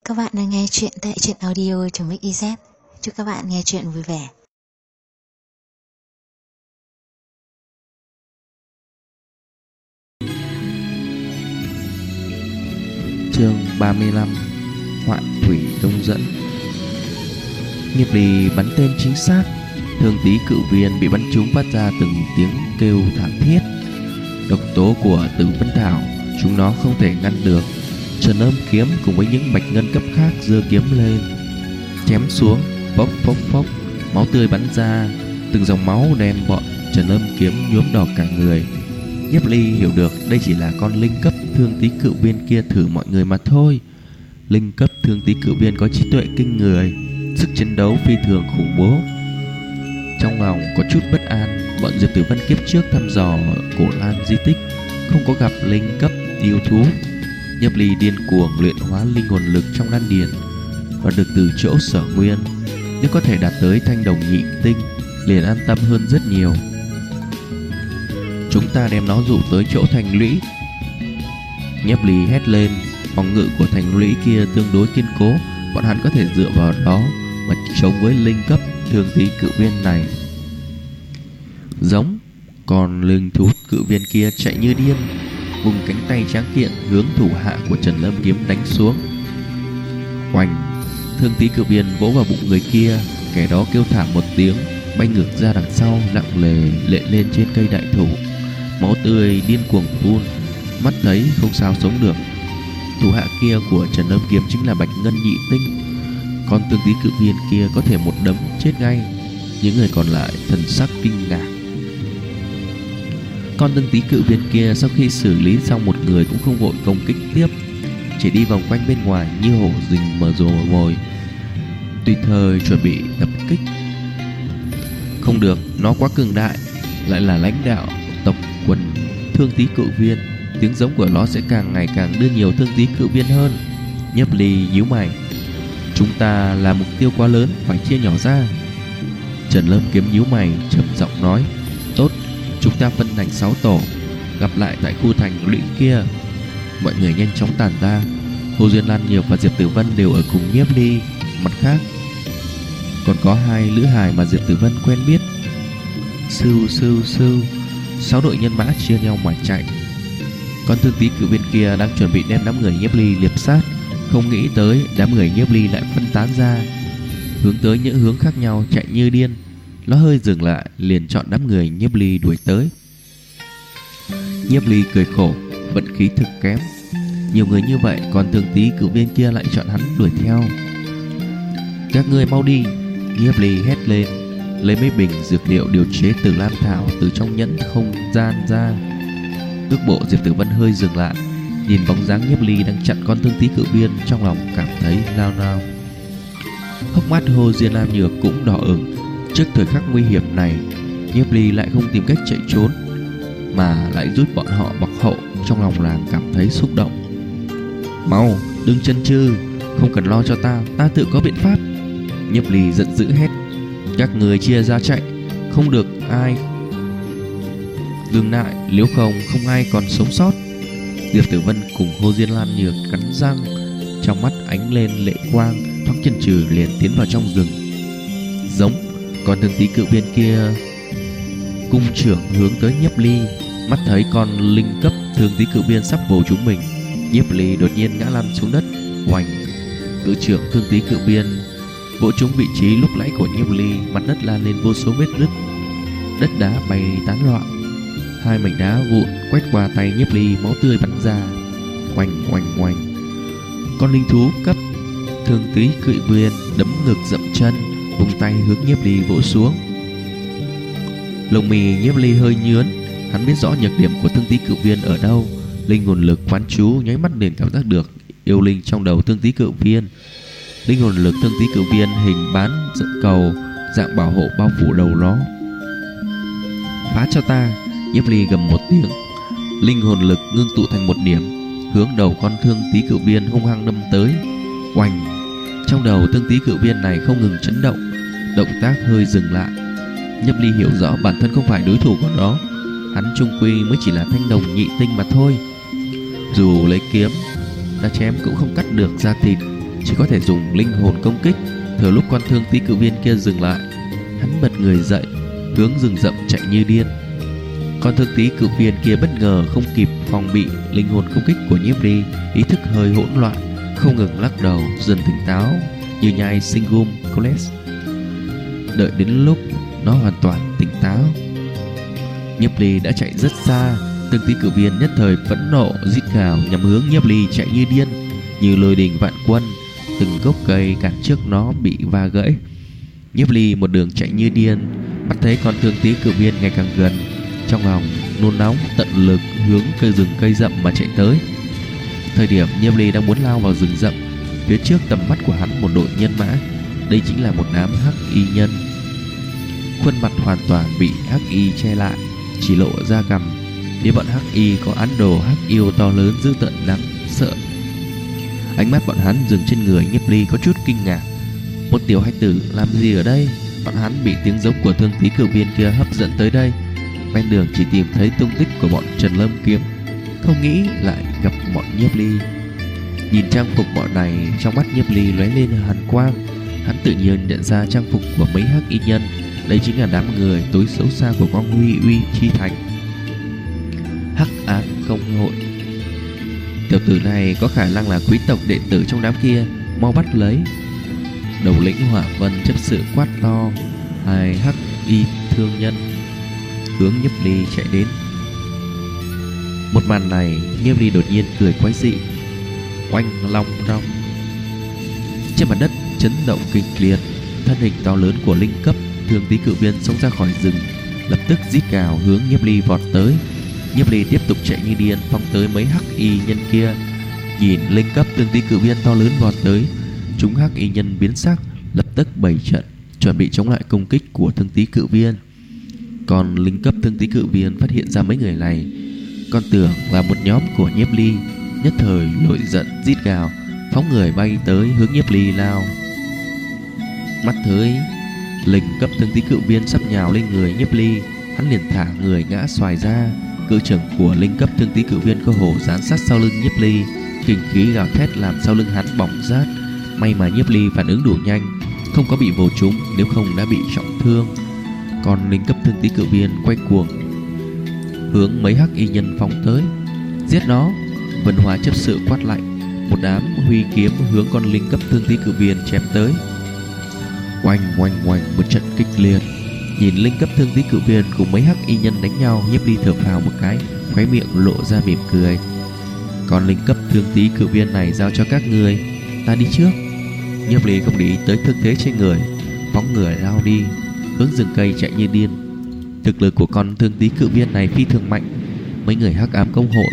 Các bạn đang nghe chuyện tại truyện audio.mix.iz. Chúc các bạn nghe chuyện vui vẻ. Chương 35 Họa thủy đông dẫn. Nghiệp Ly bắn tên chính xác, Thương Tý cự viên bị bắn trúng phát ra từng tiếng kêu thảm thiết. Độc tố của Tử Vân Thảo chúng nó không thể ngăn được. Trần Âm kiếm cùng với những bạch ngân cấp khác giơ kiếm lên chém xuống, phốc phốc phốc, máu tươi bắn ra, từng dòng máu đem bọn Trần Âm kiếm nhuốm đỏ cả người. Nhiếp Ly hiểu được đây chỉ là con linh cấp Thương Tý cự viên kia thử mọi người mà thôi. Linh cấp Thương Tý cự viên có trí tuệ kinh người, sức chiến đấu phi thường khủng bố. Trong lòng có chút bất an, bọn Diệp Tử Vân kiếp trước thăm dò Cổ Lan di tích không có gặp linh cấp yêu thú. Nhiếp Ly điên cuồng luyện hóa linh hồn lực trong đan điền và được từ chỗ Sở Nguyên. Nếu có thể đạt tới thanh đồng nhị tinh liền an tâm hơn rất nhiều. Chúng ta đem nó dụ tới chỗ thành lũy. Nhiếp Ly hét lên. Phòng ngự của thành lũy kia tương đối kiên cố, bọn hắn có thể dựa vào đó mà chống với linh cấp Thương Tý cự viên này. Giống. Còn linh thú cự viên kia chạy như điên, vùng cánh tay tráng kiện hướng thủ hạ của Trần Lâm kiếm đánh xuống. Oanh! Thương Tý cự viên vỗ vào bụng người kia, kẻ đó kêu thảm một tiếng, bay ngược ra đằng sau, nặng nề lệ lên trên cây đại thụ. Máu tươi điên cuồng phun, mắt thấy không sao sống được. Thủ hạ kia của Trần Lâm kiếm chính là Bạch Ngân nhị tinh. Con Thương Tý cự viên kia có thể một đấm chết ngay. Những người còn lại thần sắc kinh ngạc. Con Thương Tý cự viên kia sau khi xử lý xong một người cũng không vội công kích tiếp, chỉ đi vòng quanh bên ngoài như hổ rình mở rồ mồi, tùy thời chuẩn bị tập kích. Không được, nó quá cường đại, lại là lãnh đạo tộc quần Thương Tý cự viên, tiếng giống của nó sẽ càng ngày càng đưa nhiều Thương Tý cự viên hơn. Nhiếp Ly nhíu mày. Chúng ta là mục tiêu quá lớn, phải chia nhỏ ra. Trần Lâm kiếm nhíu mày trầm giọng nói. Tốt, chúng ta phân thành 6 tổ, gặp lại tại khu thành lũy kia. Mọi người nhanh chóng tản ra. Hồ Duyên Lan Nhiều và Diệp Tử Vân đều ở cùng Nhiếp Ly. Mặt khác còn có 2 nữ hài mà Diệp Tử Vân quen biết. Sưu 6 đội nhân mã chia nhau mà chạy. Con Thương Tý cự viên kia đang chuẩn bị đem đám người Nhiếp Ly liệp sát, không nghĩ tới đám người Nhiếp Ly lại phân tán ra, hướng tới những hướng khác nhau chạy như điên. Nó hơi dừng lại, liền chọn đám người Nhiếp Ly đuổi tới. Nhiếp Ly cười khổ, vận khí thực kém. Nhiều người như vậy, còn Thương Tý cự viên kia lại chọn hắn đuổi theo. Các ngươi mau đi! Nhiếp Ly hét lên, lấy mấy bình dược liệu điều chế Tử Lam Thảo từ trong nhẫn không gian ra. Cước bộ Diệp Tử Vân hơi dừng lại, nhìn bóng dáng Nhiếp Ly đang chặn con Thương Tý cự viên, trong lòng cảm thấy nao nao. Hốc mắt Hồ Diên Lam Nhược cũng đỏ ửng. Trước thời khắc nguy hiểm này, Nhiếp Ly lại không tìm cách chạy trốn, mà lại giúp bọn họ bọc hậu, trong lòng nàng cảm thấy xúc động. Mau, đừng chần chừ, không cần lo cho ta tự có biện pháp. Nhiếp Ly giận dữ hét. Các người chia ra chạy, không được ai dừng lại, nếu không ai còn sống sót. Diệp Tử Vân cùng Hồ Diên Lan Nhược cắn răng, trong mắt ánh lên lệ quang, thoáng chần chừ liền tiến vào trong rừng. Giống. Con Thương Tý cự viên kia cung trưởng hướng tới Nhiếp Ly, mắt thấy con linh cấp Thương Tý cự viên sắp vồ chúng mình, Nhiếp Ly đột nhiên ngã lăn xuống đất. Oanh! Cự trưởng Thương Tý cự viên vỗ trúng vị trí lúc nãy của Nhiếp Ly, mặt đất lan lên vô số vết nứt, đất đá bay tán loạn. 2 mảnh đá vụn quét qua tay Nhiếp Ly, máu tươi bắn ra. Oanh! Con linh thú cấp Thương Tý cự viên đấm ngực dậm chân, vùng tay hướng Nhiếp Ly vỗ xuống. Lông mì Nhiếp Ly hơi nhướn, hắn biết rõ nhược điểm của Thương Tý cự viên ở đâu. Linh hồn lực quán chú nháy mắt liền cảm giác được yêu linh trong đầu Thương Tý cự viên. Linh hồn lực Thương Tý cự viên hình bán cầu dạng bảo hộ bao phủ đầu nó. Phá cho ta! Nhiếp Ly gầm một tiếng, linh hồn lực ngưng tụ thành một điểm, hướng đầu con Thương Tý cự viên hung hăng đâm tới. Oanh! Trong đầu Thương Tý cự viên này không ngừng chấn động, động tác hơi dừng lại. Nhiếp Ly hiểu rõ bản thân không phải đối thủ của nó, hắn chung quy mới chỉ là thanh đồng nhị tinh mà thôi. Dù lấy kiếm ta chém cũng không cắt được da thịt, chỉ có thể dùng linh hồn công kích. Thừa lúc con thương tí cự viên kia dừng lại, hắn bật người dậy, hướng rừng rậm chạy như điên. Con thương tí cự viên kia bất ngờ không kịp phòng bị linh hồn công kích của Nhiếp Ly, ý thức hơi hỗn loạn, không ngừng lắc đầu, dần tỉnh táo như nhai Singum Coles. Đợi đến lúc nó hoàn toàn tỉnh táo, Nhiếp Ly đã chạy rất xa. Thương tí cự viên nhất thời phẫn nộ rít gào nhằm hướng Nhiếp Ly chạy như điên, như lôi đình vạn quân. Từng gốc cây cản trước nó bị va gãy. Nhiếp Ly một đường chạy như điên, bắt thấy con thương tí cự viên ngày càng gần, trong lòng nôn nóng tận lực hướng rừng cây rậm mà chạy tới. Thời điểm Nhiếp Ly đang muốn lao vào rừng rậm, phía trước tầm mắt của hắn một đội nhân mã. Đây chính là một đám hắc y nhân. Khuôn mặt hoàn toàn bị hắc y che lại, chỉ lộ da cằm. Phía bọn hắc y có án đồ hắc yêu to lớn dữ tợn đáng sợ. Ánh mắt bọn hắn dừng trên người Nhiếp Ly có chút kinh ngạc. Một tiểu hài tử làm gì ở đây? Bọn hắn bị tiếng giống của thương tí cự viên kia hấp dẫn tới đây. Ven đường chỉ tìm thấy tung tích của bọn Trần Lâm Kiếm, không nghĩ lại gặp bọn Nhiếp Ly. Nhìn trang phục bọn này, trong mắt Nhiếp Ly lóe lên hàn quang. Hắn tự nhiên nhận ra trang phục của mấy hắc y nhân. Đây chính là đám người tối xấu xa của Quang Huy Uy Chi Thành, Hắc Ám Công Hội. Tiểu tử này có khả năng là quý tộc đệ tử trong đám kia, mau bắt lấy. Đầu lĩnh Hỏa Vân chấp sự quát to. Hai hắc y thương nhân hướng Nhiếp Ly chạy đến. Một màn này, Nhiếp Ly đột nhiên cười quái dị. Oanh long rong, trên mặt đất chấn động kịch liệt. Thân hình to lớn của linh cấp thương tí cự viên xông ra khỏi rừng, lập tức rít gào hướng Nhiếp Ly vọt tới. Nhiếp Ly tiếp tục chạy như điên phóng tới mấy hắc y nhân kia. Nhìn linh cấp thương tí cự viên to lớn vọt tới, chúng hắc y nhân biến sắc, lập tức bày trận chuẩn bị chống lại công kích của thương tí cự viên. Còn linh cấp thương tí cự viên phát hiện ra mấy người này, còn tưởng là một nhóm của Nhiếp Ly, nhất thời nổi giận rít gào, phóng người bay tới hướng Nhiếp Ly lao. Mắt thấy linh cấp thương tí cự viên sắp nhào lên người Nhiếp Ly, hắn liền thả người ngã xoài ra. Cự trưởng của linh cấp thương tí cự viên cơ hồ dán sát sau lưng Nhiếp Ly, kinh khí gào thét làm sau lưng hắn bỏng rát. May mà Nhiếp Ly phản ứng đủ nhanh, không có bị vồ trúng, nếu không đã bị trọng thương. Còn linh cấp thương tí cự viên quay cuồng hướng mấy hắc y nhân phóng tới. Giết nó! Vân Hóa chấp sự quát lạnh. Một đám huy kiếm hướng con linh cấp thương tí cự viên chém tới. Oanh oanh oanh một trận kịch liệt. Nhìn linh cấp thương tí cự viên cùng mấy hắc y nhân đánh nhau, Nhiếp Ly thở phào một cái, khóe miệng lộ ra mỉm cười. Còn linh cấp thương tí cự viên này giao cho các người, ta đi trước. Nhiếp Ly không để ý tới thương thế trên người, phóng người lao đi hướng rừng cây chạy như điên. Thực lực của con thương tí cự viên này phi thường mạnh, mấy người hắc ám công hội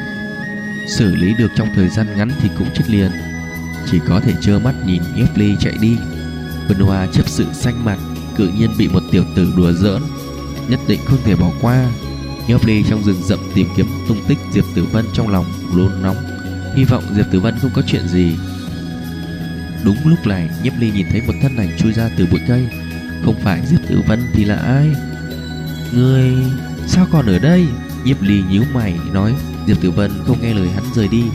xử lý được trong thời gian ngắn thì cũng chết liền, chỉ có thể trơ mắt nhìn Nhiếp Ly chạy đi. Vân Hoa chấp sự xanh mặt, cự nhiên bị một tiểu tử đùa giỡn, nhất định không thể bỏ qua. Nhiếp Ly trong rừng rậm tìm kiếm tung tích Diệp Tử Vân, trong lòng luôn nóng, hy vọng Diệp Tử Vân không có chuyện gì. Đúng lúc này, Nhiếp Ly nhìn thấy một thân ảnh chui ra từ bụi cây. Không phải Diệp Tử Vân thì là ai? Người sao còn ở đây? Nhiếp Ly nhíu mày nói. Diệp Tử Vân không nghe lời hắn rời đi.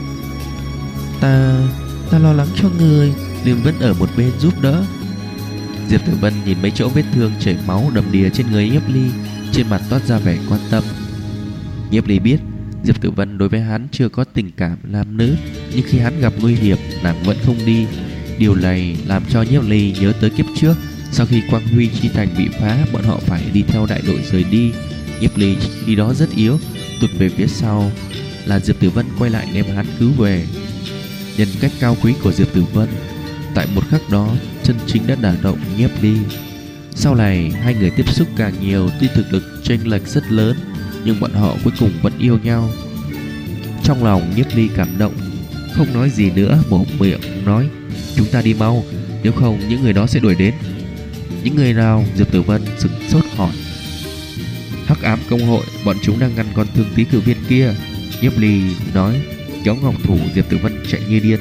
Ta lo lắng cho người nên vẫn ở một bên giúp đỡ. Diệp Tử Vân nhìn mấy chỗ vết thương chảy máu đầm đìa trên người Nhiếp Ly, trên mặt toát ra vẻ quan tâm. Nhiếp Ly biết Diệp Tử Vân đối với hắn chưa có tình cảm nam nữ, nhưng khi hắn gặp nguy hiểm, nàng vẫn không đi. Điều này làm cho Nhiếp Ly nhớ tới kiếp trước, sau khi Quang Huy Chi Thành bị phá, bọn họ phải đi theo đại đội rời đi. Nhiếp Ly khi đó rất yếu, tụt về phía sau, là Diệp Tử Vân quay lại đem hắn cứu về. Nhân cách cao quý của Diệp Tử Vân tại một khắc đó chân chính đã đả động Nhiếp Ly. Sau này hai người tiếp xúc càng nhiều, tuy thực lực chênh lệch rất lớn, nhưng bọn họ cuối cùng vẫn yêu nhau. Trong lòng Nhiếp Ly cảm động, không nói gì nữa, mở miệng nói: chúng ta đi mau, nếu không những người đó sẽ đuổi đến. Những người nào? Diệp Tử Vân sửng sốt hỏi. Hắc ám công hội, bọn chúng đang ngăn con thương tí cự viên kia. Nhiếp Ly nói, kéo ngọc thủ Diệp Tử Vân chạy như điên.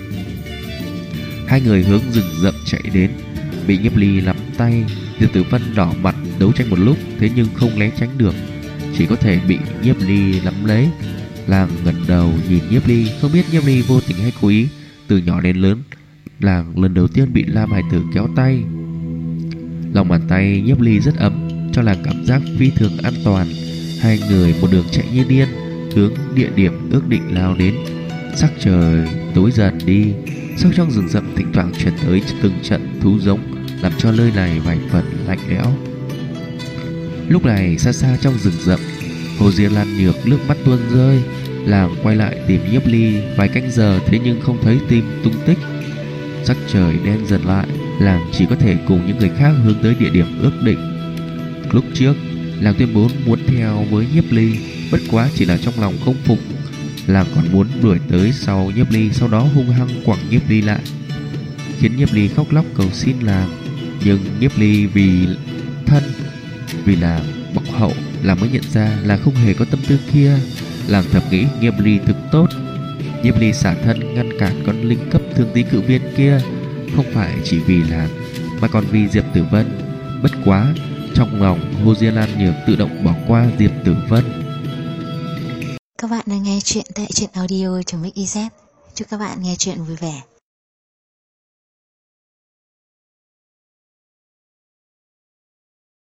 Hai người hướng rừng rậm chạy đến, bị Nhiếp Ly nắm tay. Diệp Tử Vân đỏ mặt đấu tranh một lúc, thế nhưng không né tránh được, chỉ có thể bị Nhiếp Ly nắm lấy. Nàng ngẩng đầu nhìn Nhiếp Ly, không biết Nhiếp Ly vô tình hay cố ý, từ nhỏ đến lớn Làng lần đầu tiên bị Lam Hải Tử kéo tay. Lòng bàn tay Nhiếp Ly rất ấm, cho làng cảm giác phi thường an toàn. Hai người một đường chạy như điên, hướng địa điểm ước định lao đến. Sắc trời tối dần đi, sâu trong rừng rậm thỉnh thoảng truyền tới từng trận thú giống, làm cho nơi này vài phần lạnh lẽo. Lúc này xa xa trong rừng rậm, Hồ Diên Lan Nhược nước mắt tuôn rơi. Làng quay lại tìm Nhiếp Ly vài canh giờ, thế nhưng không thấy tìm tung tích. Sắc trời đen dần lại, làng chỉ có thể cùng những người khác hướng tới địa điểm ước định. Lúc trước, làng tuyên bố muốn theo với Nhiếp Ly, bất quá chỉ là trong lòng không phục. Làng còn muốn đuổi tới sau Nhiếp Ly, sau đó hung hăng quẳng Nhiếp Ly lại, khiến Nhiếp Ly khóc lóc cầu xin làng. Nhưng Nhiếp Ly vì thân, vì là bọc hậu, làng mới nhận ra là không hề có tâm tư kia. Làng thầm nghĩ Nhiếp Ly thực tốt. Nhiếp Ly xả thân ngăn cản con linh cấp thương tí cự viên kia, không phải chỉ vì làng mà còn vì Diệp Tử Vân. Bất quá trong lòng Hồ Diên Lan Nhược tự động bỏ qua Diệp Tử Vân. Các bạn đang nghe chuyện tại truyện audio.mix.iz. Chúc các bạn nghe chuyện vui vẻ.